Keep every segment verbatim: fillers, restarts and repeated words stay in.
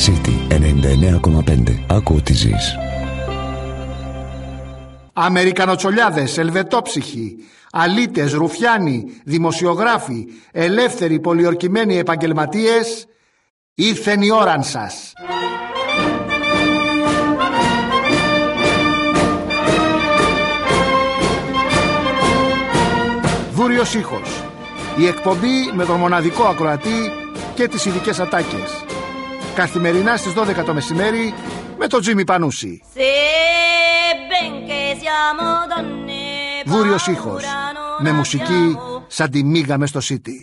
City ενενήντα εννέα κόμμα πέντε. Άκου ό,τι ζεις. Αμερικανοτσολιάδες, ελβετόψυχοι, αλήτες, ρουφιάνοι, δημοσιογράφοι, ελεύθεροι πολιορκημένοι επαγγελματίες, ήρθεν η ώραν σας. Δούριος ήχος. Η εκπομπή με τον μοναδικό ακροατή και τις ειδικές ατάκες. Καθημερινά στις δώδεκα το μεσημέρι με τον Τζίμι Πανούση. Δούριος ήχος. Με μουσική σαν τη μίγα μες στο City.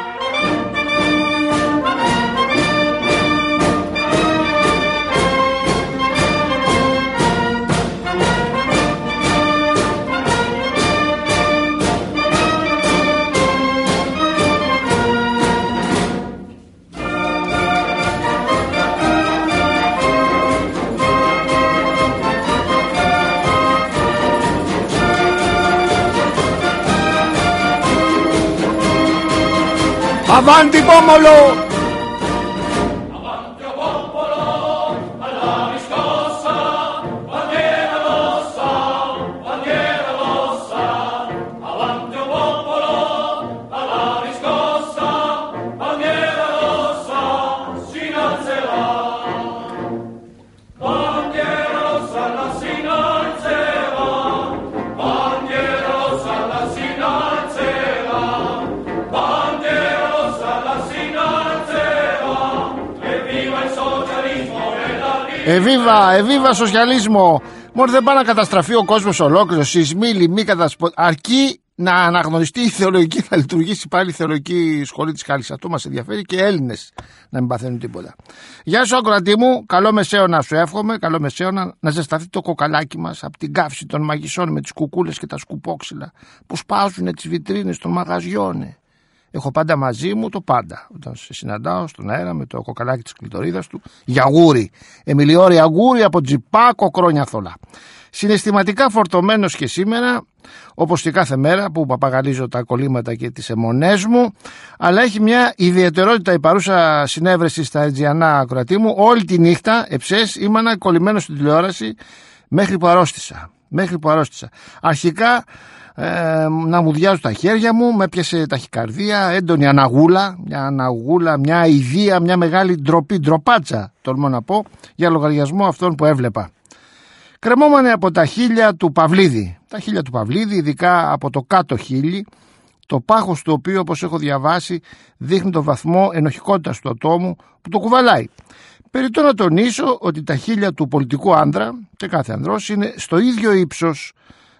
Avanti pomolo! Avanti o popolo, alla riscossa, bandiera rossa, bandiera rossa. Avanti o popolo, alla riscossa, bandiera rossa, si innalzerà. Bandiera rossa, la si innalzerà. Bandiera rossa, la si innalzerà. Bandiera Εβίβα, εβίβα σοσιαλισμό. Μόνο δεν πάει να καταστραφεί ο κόσμος ολόκληρος, σεισμοί, λοιμοί, κατασπο... αρκεί να αναγνωριστεί η θεολογική, να λειτουργήσει πάλι η θεολογική σχολή της Χάλης. Αυτό μας ενδιαφέρει και Έλληνες να μην παθαίνουν τίποτα. Γεια σου ακροατή μου, καλό μεσαίωνα σου εύχομαι, καλό μεσαίωνα, να ζεσταθεί το κοκαλάκι μας από την καύση των μαγισσών με τις κουκούλες και τα σκουπόξυλα που σπάζουν τις βιτρίνες των μαγαζιών. Έχω πάντα μαζί μου το πάντα. Όταν σε συναντάω στον αέρα με το κοκαλάκι της κλειτορίδας του, γιαγούρι. Εμιλιόρι αγούρι από τζιπάκο κρόνια θολά. Συναισθηματικά φορτωμένος και σήμερα, όπως και κάθε μέρα που παπαγαλίζω τα κολλήματα και τις αιμονές μου, αλλά έχει μια ιδιαιτερότητα η παρούσα συνέβρεση στα Αιτζιανά ακροατή μου. Όλη τη νύχτα, εψές, ήμανα κολλημένος στην τηλεόραση μέχρι που αρρώστησα. Μέχρι που αρρώστησα. Αρχικά, Ε, να μου διάζουν τα χέρια μου, με έπιασε ταχυκαρδία, έντονη αναγούλα, μια αναγούλα, μια αηδία, μια μεγάλη ντροπή, ντροπάτσα, τολμώ να πω, για λογαριασμό αυτών που έβλεπα. Κρεμόμανε από τα χείλια του Παυλίδη, τα χείλια του Παυλίδη, ειδικά από το κάτω χείλι, το πάχος του οποίου, όπως έχω διαβάσει, δείχνει το βαθμό ενοχικότητας του ατόμου που το κουβαλάει. Περιττώ να τονίσω ότι τα χείλια του πολιτικού άνδρα και κάθε ανδρός είναι στο ίδιο ύψος,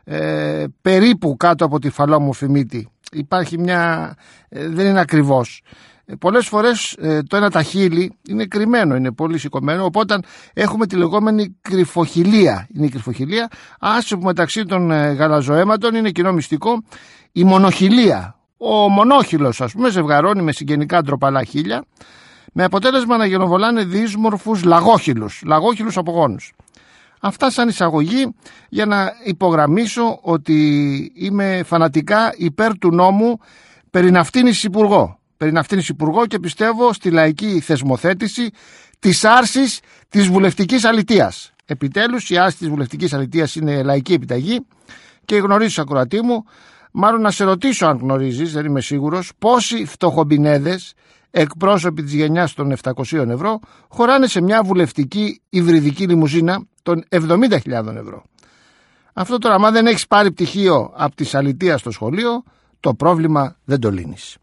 Ε, περίπου κάτω από τη φαλόμορφη μύτη. Υπάρχει μια, ε, δεν είναι ακριβώς. Ε, πολλές φορές ε, το ένα τα χείλη είναι κρυμμένο, είναι πολύ σηκωμένο, οπότε έχουμε τη λεγόμενη κρυφοχυλία. Είναι η κρυφοχυλία, άσε που μεταξύ των ε, γαλαζοαίματων είναι κοινό μυστικό η μονοχυλία. Ο μονόχυλος, ας πούμε, ζευγαρώνει με συγγενικά ντροπαλά χείλια, με αποτέλεσμα να γενοβολάνε δύσμορφους λαγόχυλους, λαγόχυλους απογόνους. Αυτά σαν εισαγωγή για να υπογραμμίσω ότι είμαι φανατικά υπέρ του νόμου περί ναυτίνης υπουργό. Περί ναυτίνης υπουργό και πιστεύω στη λαϊκή θεσμοθέτηση της άρσης της βουλευτικής αλητείας. Επιτέλους η άρση της βουλευτικής αλητείας είναι λαϊκή επιταγή και γνωρίζεις ακροατή μου, μάλλον να σε ρωτήσω αν γνωρίζεις, δεν είμαι σίγουρος, πόσοι φτωχομπινέδες εκπρόσωποι της γενιάς των επτακοσίων ευρώ χωράνε σε μια βουλευτική υβριδική λιμουζίνα των εβδομήντα χιλιάδες ευρώ. Αυτό τώρα, άμα δεν έχεις πάρει πτυχίο από τη αλητεία στο σχολείο, το πρόβλημα δεν το λύνεις.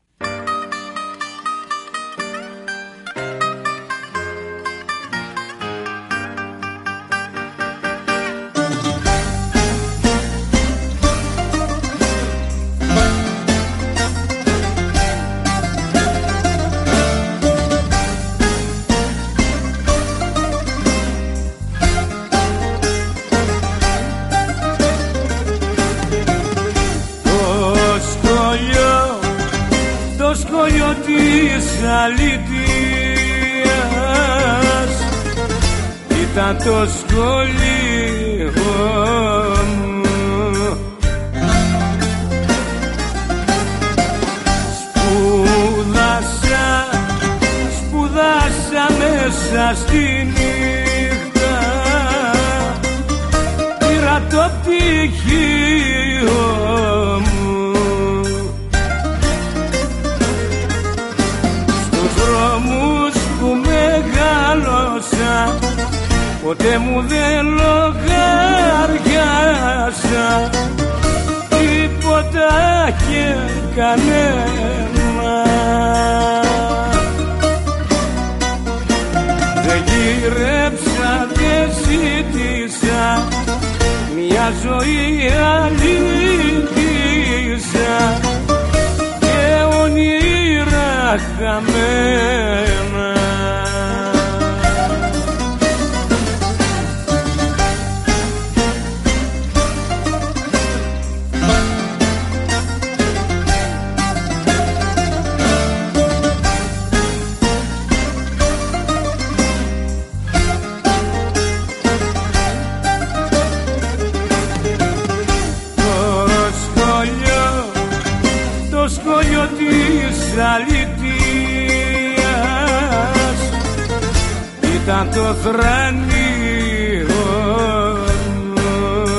Ήταν το σχολείο μου, σπούδασα, σπούδασα Πέρασα μέσα στη νύχτα, πήρα το πτυχίο μου. Στους δρόμους που μεγάλωσα ποτέ μου δεν λογαριάσα τίποτα και κανένα. Δεν γύρεψα, δεν ζήτησα, μια ζωή αλήτησα και όνειρα χαμένα. Αλητίας ήταν το θρανείο μου.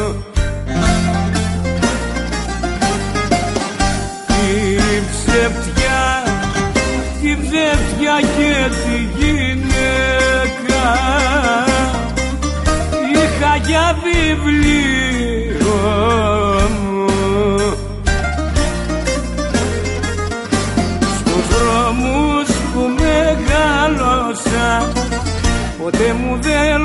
Τη ψευτιά, τη ψευτιά και τη γυναίκα είχα για βιβλίο μου. Που μεγάλωσα ποτέ μου δεν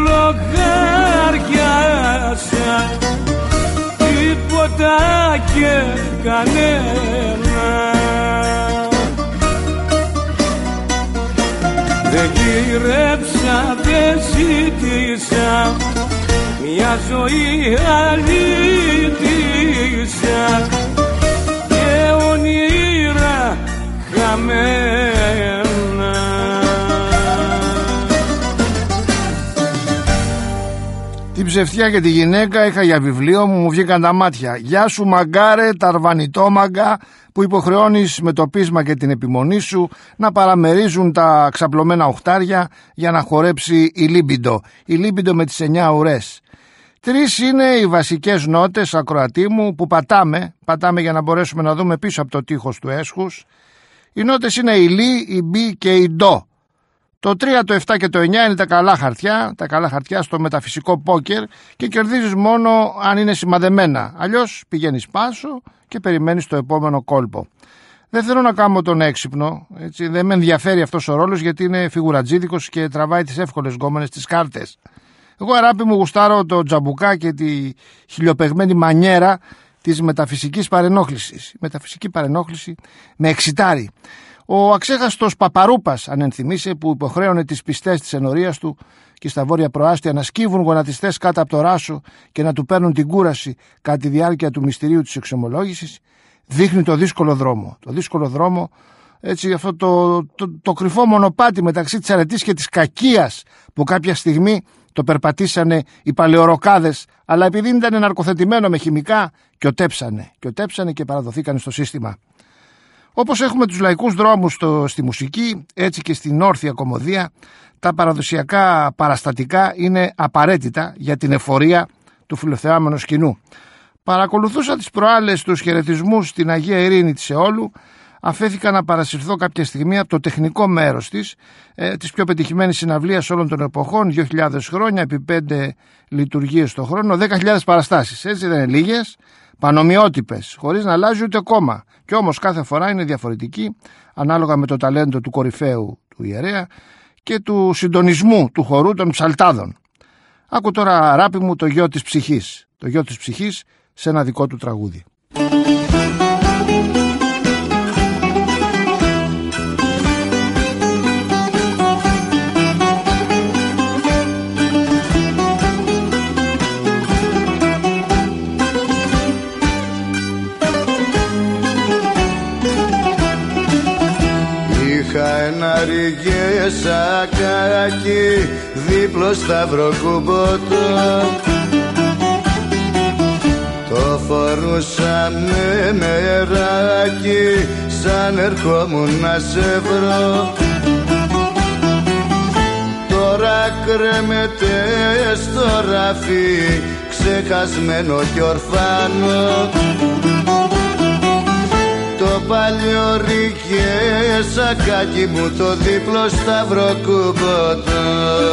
λογαριάσα τίποτα και κανένα. Δεν γύρεψα, δεν ζήτησα, μια ζωή αλήτησα και όνειρα χαμένα. Την ψευτιά και τη γυναίκα είχα για βιβλίο μου, μου βγήκαν τα μάτια. Γεια σου μαγκάρε, ταρβανιτόμαγκα, που υποχρεώνεις με το πείσμα και την επιμονή σου να παραμερίζουν τα ξαπλωμένα οχτάρια για να χορέψει η λίμπιντο. Η λίμπιντο με τις εννιά ουρές. Τρεις είναι οι βασικές νότες, ακροατή μου, που πατάμε, πατάμε για να μπορέσουμε να δούμε πίσω από το τείχος του έσχους. Οι νότες είναι η λι, η μπι και η ντο. Το τρία, το επτά και το εννιά είναι τα καλά χαρτιά, τα καλά χαρτιά στο μεταφυσικό πόκερ και κερδίζεις μόνο αν είναι σημαδεμένα. Αλλιώς πηγαίνεις πάσο και περιμένεις το επόμενο κόλπο. Δεν θέλω να κάνω τον έξυπνο, έτσι, δεν με ενδιαφέρει αυτός ο ρόλος γιατί είναι φιγουρατζίδικος και τραβάει τις εύκολες γκόμενες τις κάρτες. Εγώ αράπη μου γουστάρω το τζαμπουκά και τη χιλιοπεγμένη μανιέρα της μεταφυσικής παρενόχλησης. Η μεταφυσική παρενόχληση με εξητάρει. Ο αξέχαστος Παπαρούπας, αν ενθυμίσαι, που υποχρέωνε τις πιστές της ενορίας του και στα βόρεια προάστια να σκύβουν γονατιστές κάτω από το ράσο και να του παίρνουν την κούραση κατά τη διάρκεια του μυστηρίου της εξομολόγησης, δείχνει το δύσκολο δρόμο. Το δύσκολο δρόμο, έτσι, αυτό το, το, το, το κρυφό μονοπάτι μεταξύ της αρετής και της κακίας που κάποια στιγμή το περπατήσανε οι παλαιοροκάδες, αλλά επειδή ήταν ναρκοθετημένο με χημικά και οτέψανε, και οτέψανε και παραδοθήκανε στο σύστημα. Όπως έχουμε τους λαϊκούς δρόμους στο, στη μουσική, έτσι και στην όρθια κωμωδία, τα παραδοσιακά παραστατικά είναι απαραίτητα για την εφορία του φιλοθεάμενου σκηνού. Παρακολουθούσα τις προάλλες τους χαιρετισμούς στην Αγία Ειρήνη της Εόλου, αφέθηκα να παρασυρθώ κάποια στιγμή από το τεχνικό μέρος της, ε, της πιο πετυχημένης συναυλίας όλων των εποχών, δύο χιλιάδες χρόνια, επί πέντε λειτουργίες το χρόνο, δέκα χιλιάδες παραστάσεις, έτσι δεν είναι λίγες, πανομοιότυπες, χωρίς να αλλάζει ούτε κόμμα. Και όμως κάθε φορά είναι διαφορετική, ανάλογα με το ταλέντο του κορυφαίου του ιερέα και του συντονισμού του χορού των ψαλτάδων. Άκου τώρα, αγάπη μου, το γιο της ψυχής, το γιο της ψυχής σε ένα δικό του τραγούδι. Είχα ένα ριγεσακάκι δίπλο σταυροκούμποτο, το φορούσα με μεράκι σαν ερχόμουν να σε βρω. κρέμεται στο ράφι, ξεχασμένο κι ορφάνο. Το παλιωρικέ σακάκι μου, το δίπλο σταυροκούμποτο,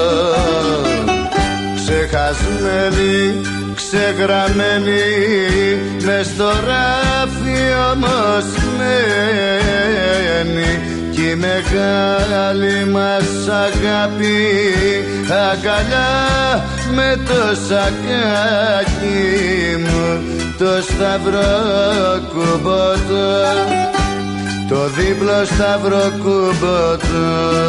ξεχασμένη, ξεγραμμένη, μες στο ράφι όμως μένει. Κι η μεγάλη μας αγάπη αγκαλιά με το σακάκι μου, το σταυροκούμποτο, το δίπλο σταυροκούμποτο.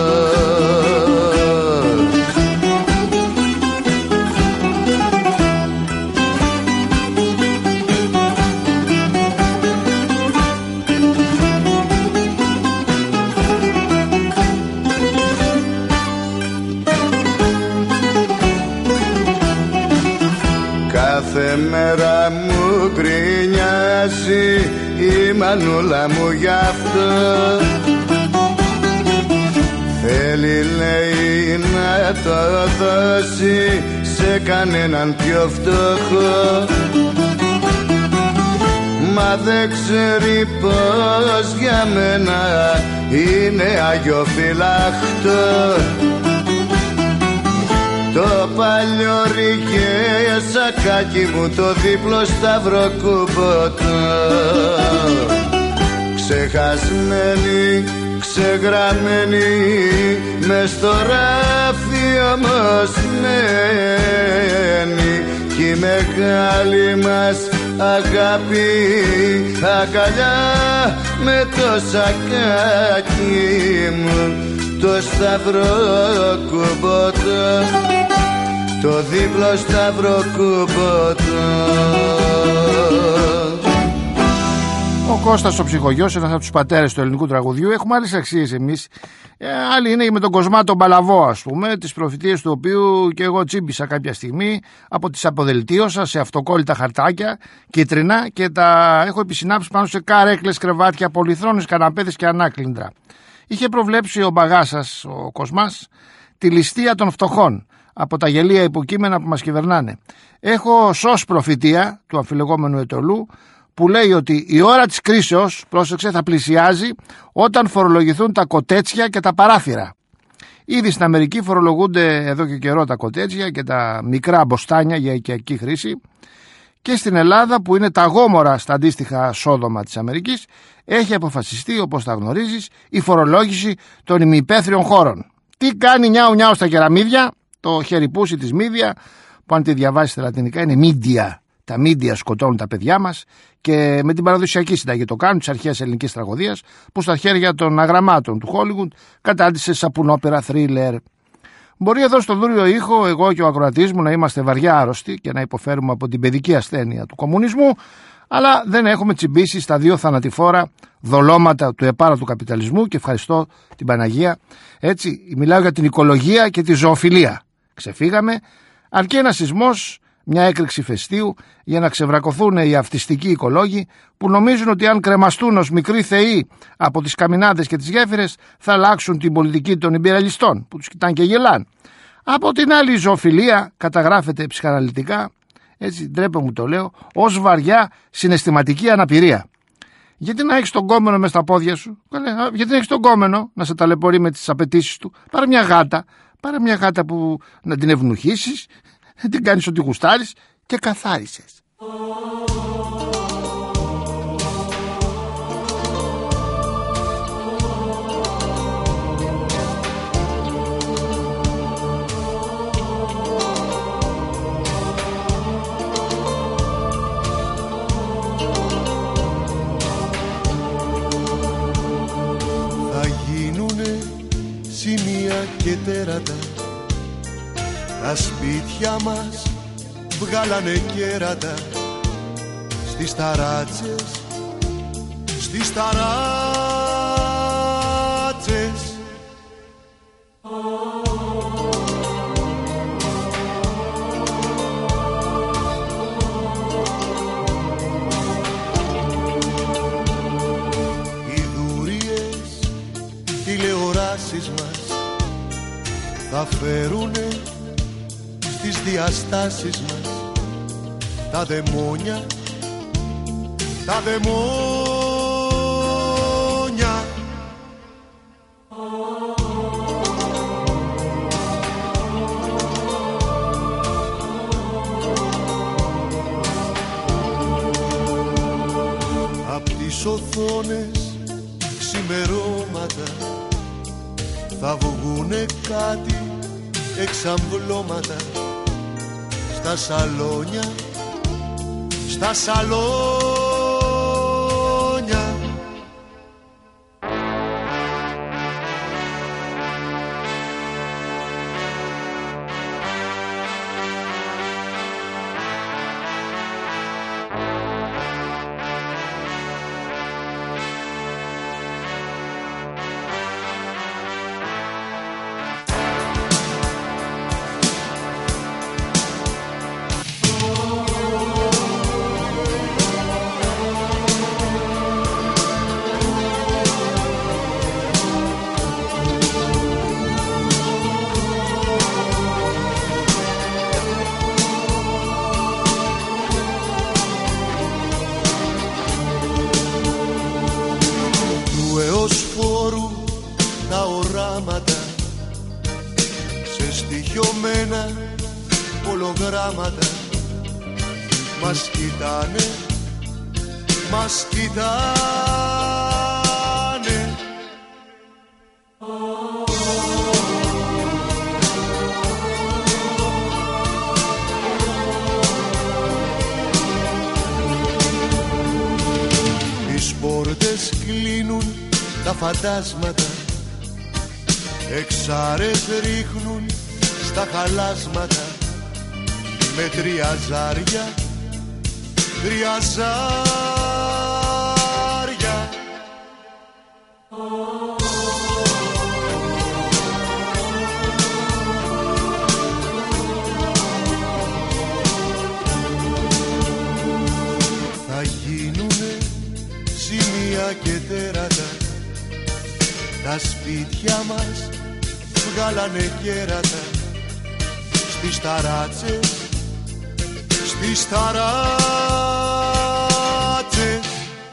Κάθε μέρα μου γκρινιάζει η μανούλα μου γι' αυτό. Θέλει λέει να το δώσει σε κανέναν πιο φτωχό, μα δεν ξέρει πως για μένα είναι αγιοφυλάχτο. Το παλιωρικέ σακάκι μου, το δίπλο σταυροκούμποτο, ξεχασμένη, ξεγραμμένη, μες στο ράφι όμως μένει. Κι η μεγάλη μας αγάπη αγκαλιά με το σακάκι μου, το σταυροκούμποτο, το δίπλο σταυροκούμποτο. Ο Κώστας ο ψυχογιός, ένας από τους πατέρες του ελληνικού τραγουδιού. Έχουμε άλλες αξίες εμείς. Ε, άλλοι είναι με τον Κοσμά τον Παλαβό, ας πούμε, τις προφητείες του οποίου και εγώ τσίμπησα κάποια στιγμή, από τις αποδελτίωσα σε αυτοκόλλητα χαρτάκια κίτρινα και τα έχω επισυνάψει πάνω σε καρέκλες, κρεβάτια, πολυθρόνες, καναπέδες και ανάκλυντρα. Είχε προβλέψει ο Μπαγάσας, ο Κοσμάς, τη ληστεία των φτωχών από τα γελία υποκείμενα που μας κυβερνάνε. Έχω σως προφητεία του αμφιλεγόμενου Αιτωλού, που λέει ότι η ώρα της κρίσεως, πρόσεξε, θα πλησιάζει όταν φορολογηθούν τα κοτέτσια και τα παράθυρα. Ήδη στην Αμερική φορολογούνται εδώ και καιρό τα κοτέτσια και τα μικρά μποστάνια για οικιακή χρήση, και στην Ελλάδα, που είναι τα γόμορα στα αντίστοιχα Σόδομα της Αμερικής, έχει αποφασιστεί, όπως τα γνωρίζεις, η φορολόγηση των ημιυπαίθριων χώρων. Τι κάνει νιάου νιάου στα κεραμίδια, το χερυπούσι της μύδια, που αν τη διαβάσεις στα λατινικά είναι μίντια. Τα μίντια σκοτώνουν τα παιδιά μας και με την παραδοσιακή συνταγή το κάνουν, της αρχαίας ελληνικής τραγωδίας, που στα χέρια των αγραμμάτων του Hollywood κατάντησε σαπουνόπερα θρίλερ. Μπορεί εδώ στο δούριο ήχο, εγώ και ο ακροατής μου, να είμαστε βαριά άρρωστοι και να υποφέρουμε από την παιδική ασθένεια του κομμουνισμού, αλλά δεν έχουμε τσιμπήσει στα δύο θανατηφόρα δολώματα του επάρατου καπιταλισμού, και ευχαριστώ την Παναγία. Έτσι, μιλάω για την οικολογία και τη ζωοφιλία. Ξεφύγαμε, αρκεί ένα σεισμός, μια έκρηξη φεστίου, για να ξεβρακωθούν οι αυτιστικοί οικολόγοι που νομίζουν ότι αν κρεμαστούν ως μικροί θεοί από τις καμινάδες και τις γέφυρες θα αλλάξουν την πολιτική των ιμπεριαλιστών που τους κοιτάνε και γελάν. Από την άλλη, η ζωοφιλία καταγράφεται ψυχαναλυτικά, έτσι ντρέπε μου το λέω, ως βαριά συναισθηματική αναπηρία. Γιατί να έχεις τον κόμενο μες στα πόδια σου, γιατί να έχεις τον κόμενο να σε ταλαιπωρεί με τις απαιτήσεις του? Πάρε μια γάτα, πάρε μια γάτα που να την ευνουχίσεις, την κάνεις ό,τι γουστάρεις και καθάρισες. Θα γίνουνε σημεία και τέρατα, τα σπίτια μας βγάλανε κέρατα, στις ταράτσες, στις ταράτσες. Οι δούριες τηλεοράσεις μας θα φέρουνε στις διαστάσεις μας τα δαιμόνια, τα δαιμόνια. Απ' τις οθόνες ξημερώματα θα βγουνε κάτι εξαμβλώματα στα σαλόνια, στα σαλόνια. Ολογράμματα μας κοιτάνε, μας κοιτάνε. Τις πόρτες κλείνουν τα φαντάσματα, εξάρες ρίχνουν στα χαλάσματα με τριαζάρια, τριαζάρια. Θα γίνουνε σημεία και τέρατα, τα σπίτια μας βγάλανε κέρατα στις ταράτσες, στις ταράτσες.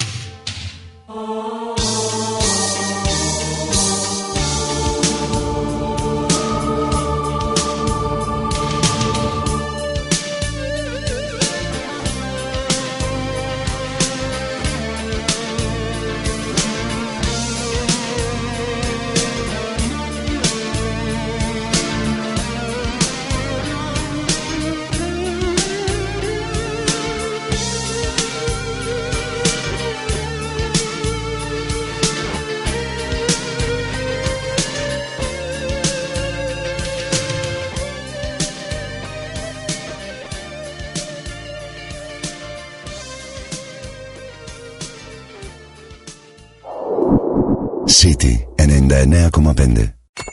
City ενενήντα εννέα κόμμα πέντε.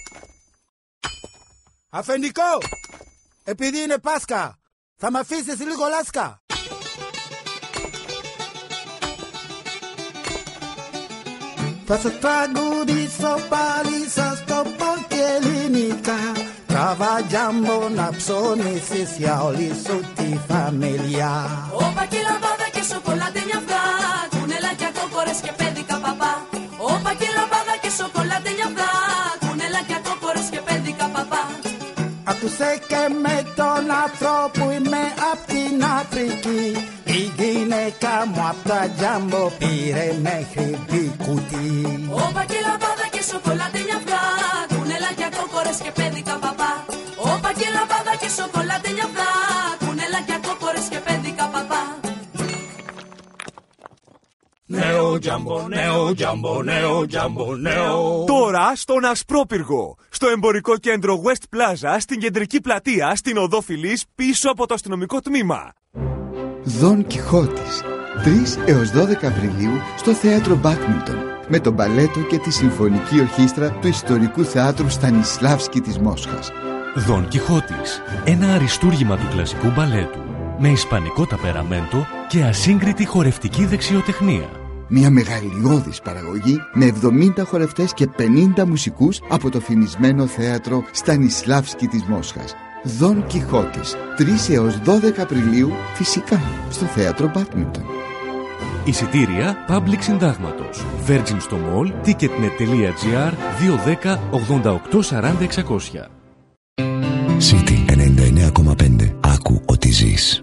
Αφεντικό, επειδή είναι Πάσχα, θα μ' αφήσεις λίγο λάσκα? Θα σας τραγουδήσω πάλι, σας το πω και ελληνικά. Travagliamo να ψώνισεις για όλη σου τη φαμιλιά. Όπα και λαμπάδα και σοκολάτε νιαυτά, κουνελάκια, κόκορες και πέδικα παπά. Όπα και λαμπάδα και σοκολάτε νιαυτά, κουνελάκια, κόκορες και πέδικα παπά. Άκουσε και με τον άνθρωπο είμαι απ' την Αφρική. Η γυναίκα μου απ' τα τζάμπο πήρε μέχρι μπικουτί. Όπα και λαμπάδα και σοκολάτε νιαυτά, κουνελάκια, κόκορες και πέδικα παπά. Όπα και λαμπάδα και σοκολάτε νιαυτά, κουνελάκια, κόκορες και πέδικα παπά. Νέο τζάμπο, νέο τζάμπο, νέο τζάμπο, νέο. Τώρα στον Ασπρόπυργο, στο εμπορικό κέντρο West Plaza, στην κεντρική πλατεία, στην οδό Φιλής, πίσω από το αστυνομικό τμήμα. Δον Κιχώτης, τρεις έως δώδεκα Απριλίου στο θέατρο Μπάκμιλτον, με τον μπαλέτο και τη συμφωνική ορχήστρα του ιστορικού θεάτρου Στανισλάβσκι της Μόσχας. Δον Κιχώτης, ένα αριστούργημα του κλασικού μπαλέτου, με ισπανικό ταπεραμέντο και ασύγκριτη χορευτική δεξιοτεχνία. Μια μεγαλειώδης παραγωγή με εβδομήντα χορευτές και πενήντα μουσικούς από το φημισμένο θέατρο Στανισλάβσκι της Μόσχας. Δον Κιχώτης, τρεις έως δώδεκα Απριλίου, φυσικά στο θέατρο Μπάτμιντον. Εισιτήρια Public Συντάγματος. Virgin στο Mall, ticketnet.gr δύο δέκα ογδόντα οκτώ σαράντα εξακόσια. City ενενήντα εννέα κόμμα πέντε. Άκου ότι ζεις.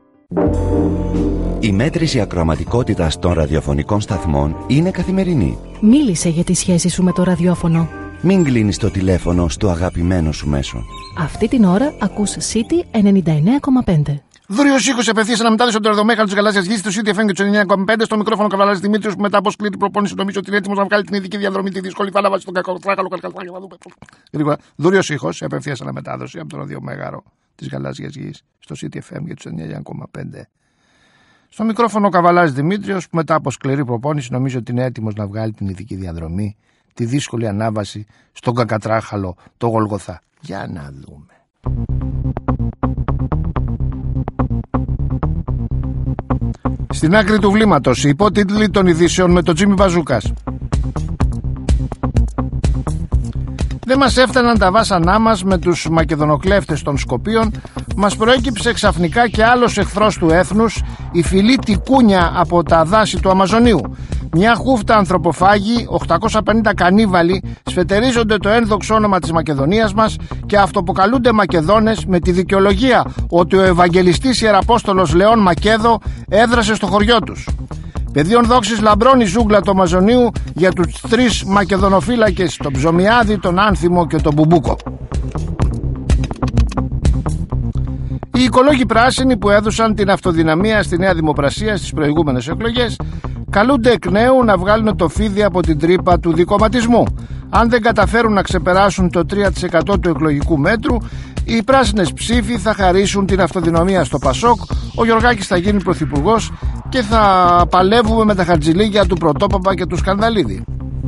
Η μέτρηση ακροαματικότητας των ραδιοφωνικών σταθμών είναι καθημερινή. Μίλησε για τη σχέση σου με το ραδιόφωνο. Μην κλείνεις το τηλέφωνο στο αγαπημένο σου μέσο. Αυτή την ώρα ακούς City ενενήντα εννέα κόμμα πέντε. Δούριος ήχος απευθείας αναμετάδοση από το Ερδομέχαλο της Γαλάζιας Γης, του City εφ εμ και του ενενήντα εννέα κόμμα πέντε. Στο μικρόφωνο Καβαλάς Δημήτριος, που μετά από σκληρή προπόνηση νομίζω ότι είναι έτοιμος να βγάλει την ειδική διαδρομή, τη δύσκολη φάλαβα στον κακοτράχαλο. Γρήγορα. Δούριος ήχος απευθείας αναμετάδοση από το Ραδιομέγαρο της Γαλάζιας Γης, στο City εφ εμ και του ενενήντα εννέα κόμμα πέντε. Στο μικρόφωνο Καβαλάς Δημήτριος, που μετά από σκληρή προπόνηση νομίζω ότι είναι έτοιμος να βγάλει την ειδική διαδρομή, τη δύσκολη ανάβαση στον κακατράχαλο, το Γολγοθά. Για να δούμε. Στην άκρη του βλήματος, οι υπότιτλοι των ειδήσεων με τον Τζίμι Μπαζούκας. Δεν μας έφταναν τα βάσανά μας με τους μακεδονοκλέφτες των Σκοπίων. Μας προέκυψε ξαφνικά και άλλος εχθρός του έθνους, η φυλή τικούνια από τα δάση του Αμαζονίου. Μια χούφτα ανθρωποφάγοι, οκτακόσια πενήντα κανίβαλοι, σφετερίζονται το ένδοξο όνομα της Μακεδονίας μας και αυτοποκαλούνται Μακεδόνες με τη δικαιολογία ότι ο Ευαγγελιστής Ιεραπόστολος Λεών Μακέδο έδρασε στο χωριό τους. Πεδίων δόξης λαμπρώνει η ζούγκλα του Αμαζονίου για τους τρεις μακεδονοφύλακες, τον Ψωμιάδη, τον Άνθιμο και τον Μπουμπούκο. Οι οικολόγοι πράσινοι που έδωσαν την αυτοδυναμία στη Νέα Δημοπρασία στις προηγούμενες εκλογές καλούνται εκ νέου να βγάλουν το φίδι από την τρύπα του δικομματισμού. Αν δεν καταφέρουν να ξεπεράσουν το τρία τοις εκατό του εκλογικού μέτρου, οι πράσινες ψήφοι θα χαρίσουν την αυτοδυναμία στο Πασόκ, ο Γιωργάκης θα γίνει πρωθυπουργός και θα παλεύουμε με τα χαρτζηλίκια του Πρωτόπαπα και του Σκανδαλίδη.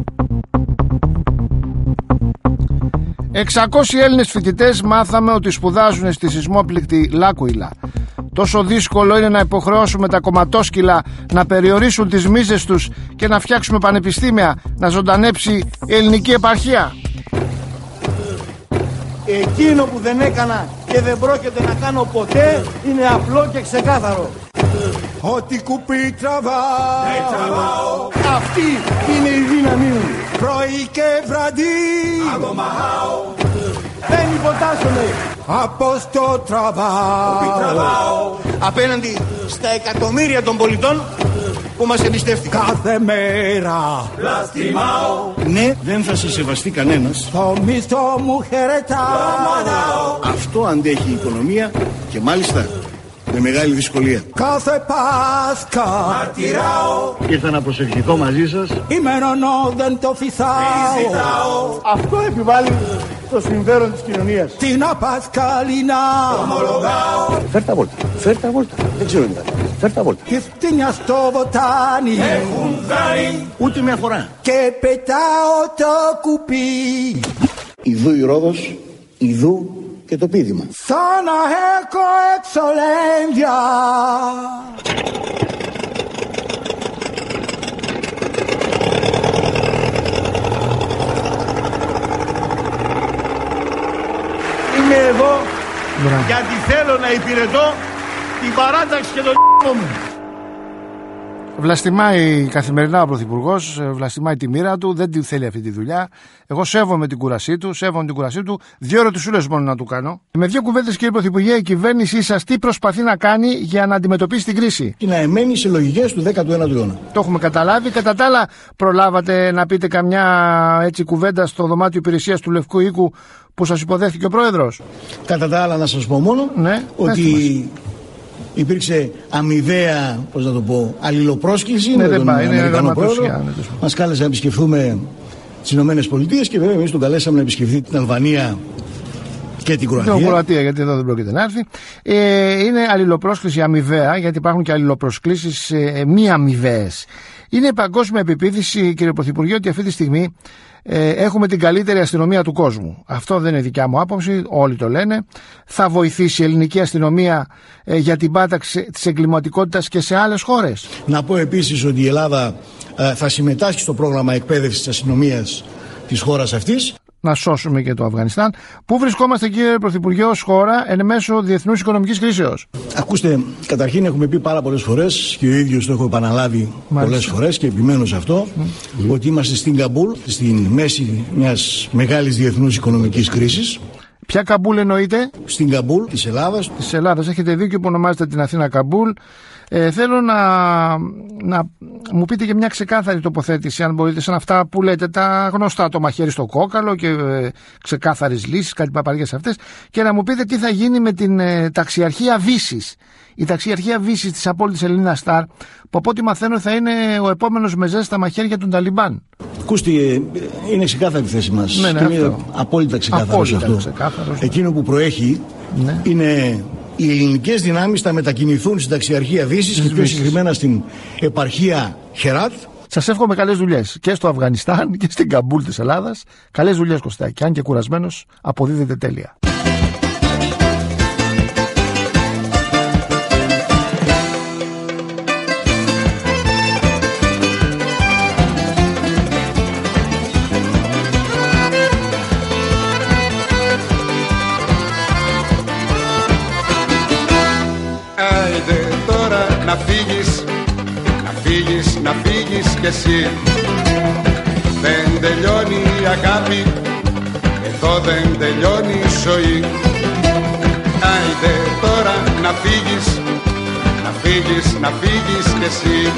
εξακόσιοι Έλληνες φοιτητές μάθαμε ότι σπουδάζουν στη σεισμόπληκτη Λάκουιλα. Τόσο δύσκολο είναι να υποχρεώσουμε τα κομματόσκυλα να περιορίσουν τις μίζες τους και να φτιάξουμε πανεπιστήμια, να ζωντανέψει η ελληνική επαρχία. Εκείνο που δεν έκανα και δεν πρόκειται να κάνω ποτέ είναι απλό και ξεκάθαρο. Ό,τι κουπί τραβάω, ναι, τραβάω. Αυτή είναι η δύναμή μου. Πρωί και βραδύ αγωμάω. Δεν υποτάσσομαι. Από στο τραβάω, τραβάω. Απέναντι στα εκατομμύρια των πολιτών που μας εμπιστεύτηκαν. Κάθε μέρα πλαστιμάω. Ναι, δεν θα σε σεβαστεί κανένας. Το μισθό μου χαιρετάω. Αυτό αντέχει η οικονομία και μάλιστα με μεγάλη δυσκολία. Κάθε Πάσχα μαρτυράω. Ήρθα ένα προσευχητικό μαζί σας. Ημερονό δεν το φυσάω. Αυτό επιβάλλει το συμφέρον της κοινωνίας. Την Πασκαλίνα ομολογάω. Φέρ' τα βόλτα, φέρ' τα βόλτα. Δεν ξέρω τι θα κάνει. Φέρ' τα βόλτα. Και φτύνια στο βοτάνι έχουν κάνει ούτε μια φορά. Και πετάω το κουπί. Ιδού η Ρόδος, ιδού και το πείδημα. Σαν να έχω εξολένδια. Είμαι εδώ Μπράβο. γιατί θέλω να υπηρετώ την παράταξη και τον μου. Βλαστημάει καθημερινά ο Πρωθυπουργός, βλαστημάει τη μοίρα του, δεν τη θέλει αυτή τη δουλειά. Εγώ σέβομαι την κούρασή του, σέβομαι την κούρασή του. Δύο ερωτησούλες μόνο να του κάνω. Με δύο κουβέντες, κύριε Πρωθυπουργέ, η κυβέρνησή σας τι προσπαθεί να κάνει για να αντιμετωπίσει την κρίση? Και να εμένει σε λογικές του δέκατου ένατου αιώνα. Το έχουμε καταλάβει. Κατά τα άλλα, προλάβατε να πείτε καμιά έτσι κουβέντα στο δωμάτιο υπηρεσίας του Λευκού Οίκου που σας υποδέχθηκε ο Πρόεδρος? Κατά τα άλλα, να σας πω μόνο ναι, ότι υπήρξε αμοιβαία, πώς να το πω, αλληλοπρόσκληση ναι, με τον πάει, Αμερικανό Πρόεδρο. Ναι, μας κάλεσε να επισκεφθούμε τις Ηνωμένες Πολιτείες και βέβαια εμείς τον καλέσαμε να επισκεφθεί την Αλβανία και την Κροατία. Την Κροατία, γιατί εδώ δεν πρόκειται να έρθει. Ε, είναι αλληλοπρόσκληση αμοιβαία, γιατί υπάρχουν και αλληλοπροσκλήσεις ε, μη αμοιβαίες. Είναι παγκόσμια επεποίθηση, κύριε Πρωθυπουργέ, ότι αυτή τη στιγμή ε, έχουμε την καλύτερη αστυνομία του κόσμου. Αυτό δεν είναι δικιά μου άποψη, όλοι το λένε. Θα βοηθήσει η ελληνική αστυνομία ε, για την πάταξη της εγκληματικότητας και σε άλλες χώρες? Να πω επίσης ότι η Ελλάδα ε, θα συμμετάσχει στο πρόγραμμα εκπαίδευσης της αστυνομίας της χώρας αυτής. Να σώσουμε και το Αφγανιστάν. Πού βρισκόμαστε, κύριε Πρωθυπουργέ, ως χώρα εν μέσω διεθνούς οικονομικής κρίσεως? Ακούστε, καταρχήν έχουμε πει πάρα πολλές φορές και ο ίδιος το έχω επαναλάβει πολλές φορές και επιμένω σε αυτό, mm. ότι είμαστε στην Καμπούλ, στην μέση μιας μεγάλης διεθνούς οικονομικής κρίσης. Ποια Καμπούλ εννοείται? Στην Καμπούλ της Ελλάδας. Της Ελλάδας. Έχετε δίκιο που ονομάζετε την Αθήνα Καμπούλ. Ε, θέλω να, να μου πείτε και μια ξεκάθαρη τοποθέτηση, αν μπορείτε, σαν αυτά που λέτε, τα γνωστά, το μαχαίρι στο κόκαλο και ε, ξεκάθαρες λύσεις, κάτι παπαριές αυτές, και να μου πείτε τι θα γίνει με την ε, ταξιαρχία Βύσσης. Η ταξιαρχία Βύσσης της απόλυτης Ελληνina Star, που από ό,τι μαθαίνω θα είναι ο επόμενος μεζές στα μαχαίρια των Ταλιμπάν. Ακούστε, είναι ξεκάθαρη η θέση μας. Ναι, ναι, είναι απόλυτα ξεκάθαρο αυτό. Ξεκάθαρος. Εκείνο που προέχει, ναι, είναι οι ελληνικές δυνάμεις θα μετακινηθούν στην ταξιαρχία Δύσης και πιο συγκεκριμένα στην επαρχία Χεράτ. Σας εύχομαι καλές δουλειές και στο Αφγανιστάν και στην Καμπούλ της Ελλάδας. Καλές δουλειές, Κωστάκη. Αν και κουρασμένος, αποδίδετε τέλεια. Να φύγεις, να φύγεις, να φύγεις κι εσύ. Δεν τελειώνει η αγάπη, εδώ δεν τελειώνει η ζωή. Άιντε τώρα να φύγεις, να φύγεις, να φύγεις κι εσύ.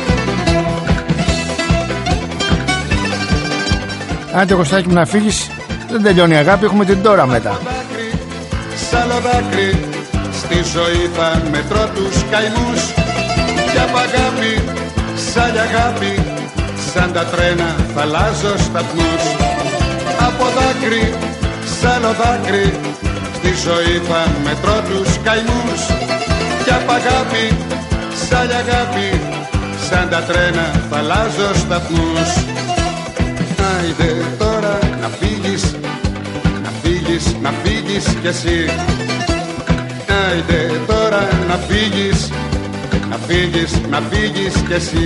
Άντε, Κωστάκη μου, να φύγεις, δεν τελειώνει η αγάπη, έχουμε την τώρα μετά. Σ' άλλο δάκρυ, στη ζωή θα μετρώ τους καημούς. Κι απ' αγάπη, σαν αγάπη, σαν τα τρένα θα αλλάζω σταθμούς. Από δάκρυ, σ' άλλο δάκρυ, στη ζωή θα μετρώ τους καημούς. Κι απ' αγάπη, σαν αγάπη, σαν τα τρένα θα αλλάζω σταθμούς. Άιντε τώρα να φύγεις, να φύγεις, να φύγεις κι εσύ. Άιντε τώρα να φύγεις, να φύγεις, να φύγεις κι εσύ.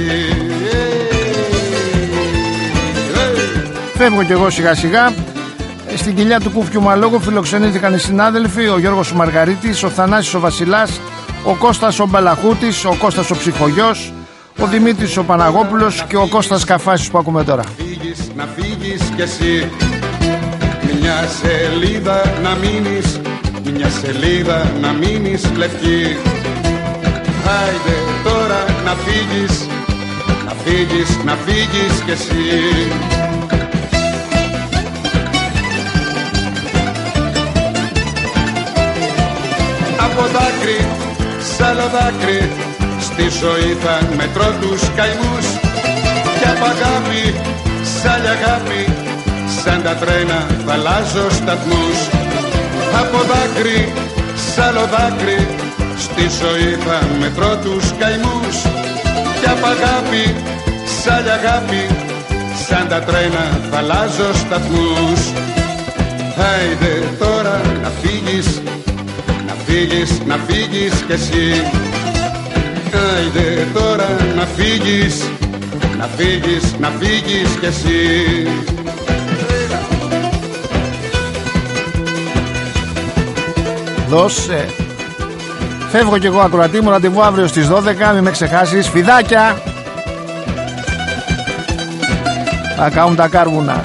Φεύγω κι εγώ σιγά σιγά. Στην κοιλιά του Κούφκιου Μαλόγου φιλοξενήθηκαν οι συνάδελφοι, ο Γιώργος ο Μαργαρίτης, ο Θανάσης ο Βασιλάς, ο Κώστας ο Μπαλαχούτης, ο Κώστας ο Ψυχογιός, ο Δημήτρης ο Παναγόπουλος και ο Κώστας Καφάσης που ακούμε τώρα. Να φύγεις, να φύγεις κι εσύ. Μια σελίδα να μείνεις, μια σελίδα να μείνεις λευκή. Άιντε τώρα να φύγεις, να φύγεις, να φύγεις κι εσύ. Από δάκρυ, σ' άλλο δάκρυ, στη ζωή θα μετρώ τους καημούς. Κι απ' αγάπη, σ' άλλη αγάπη, σαν τα τρένα θα αλλάζω σταθμούς. Από δάκρυ, σ' άλλο δάκρυ, στη ζωή θα μετρώ τους καημούς. Κι απ' αγάπη, σ' άλλη αγάπη, σαν τα τρένα θα αλλάζω σταθμούς. Άιντε τώρα να φύγεις, να φύγεις, να φύγεις κι εσύ. Άιντε τώρα να φύγεις, να φύγεις, να φύγεις κι εσύ. Δώσε. Φεύγω κι εγώ, ακροατή μου, ραντεβού αύριο στις δώδεκα, μην με ξεχάσεις. Φιδάκια! Θα κάνουν τα κάρβουνα.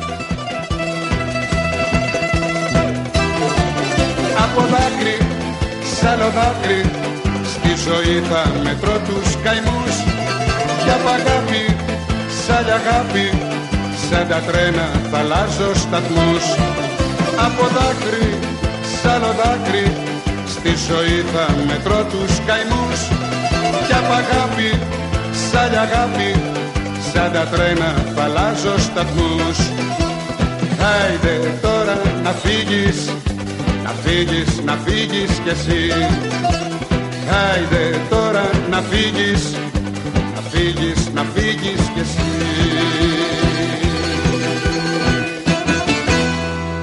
Από δάκρυ, σ' άλλο δάκρυ, στη ζωή θα μετρώ τους καημούς. Κι απ' αγάπη, σ' άλλη αγάπη, σαν τα τρένα θα αλλάζω σταθμούς. Από δάκρυ, σ' άλλο δάκρυ, στη ζωή θα μετρώ τους καημούς. Κι απ' αγάπη, σ' άλλη αγάπη, σαν τα τρένα θα αλλάζω σταθμούς. Άιντε τώρα να φύγεις, να φύγεις, να φύγεις κι εσύ. Άιντε τώρα να φύγεις, να φύγεις, να φύγεις κι εσύ.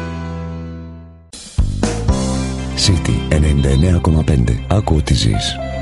City ενενήντα εννέα κόμμα πέντε. Άκου ό,τι ζεις.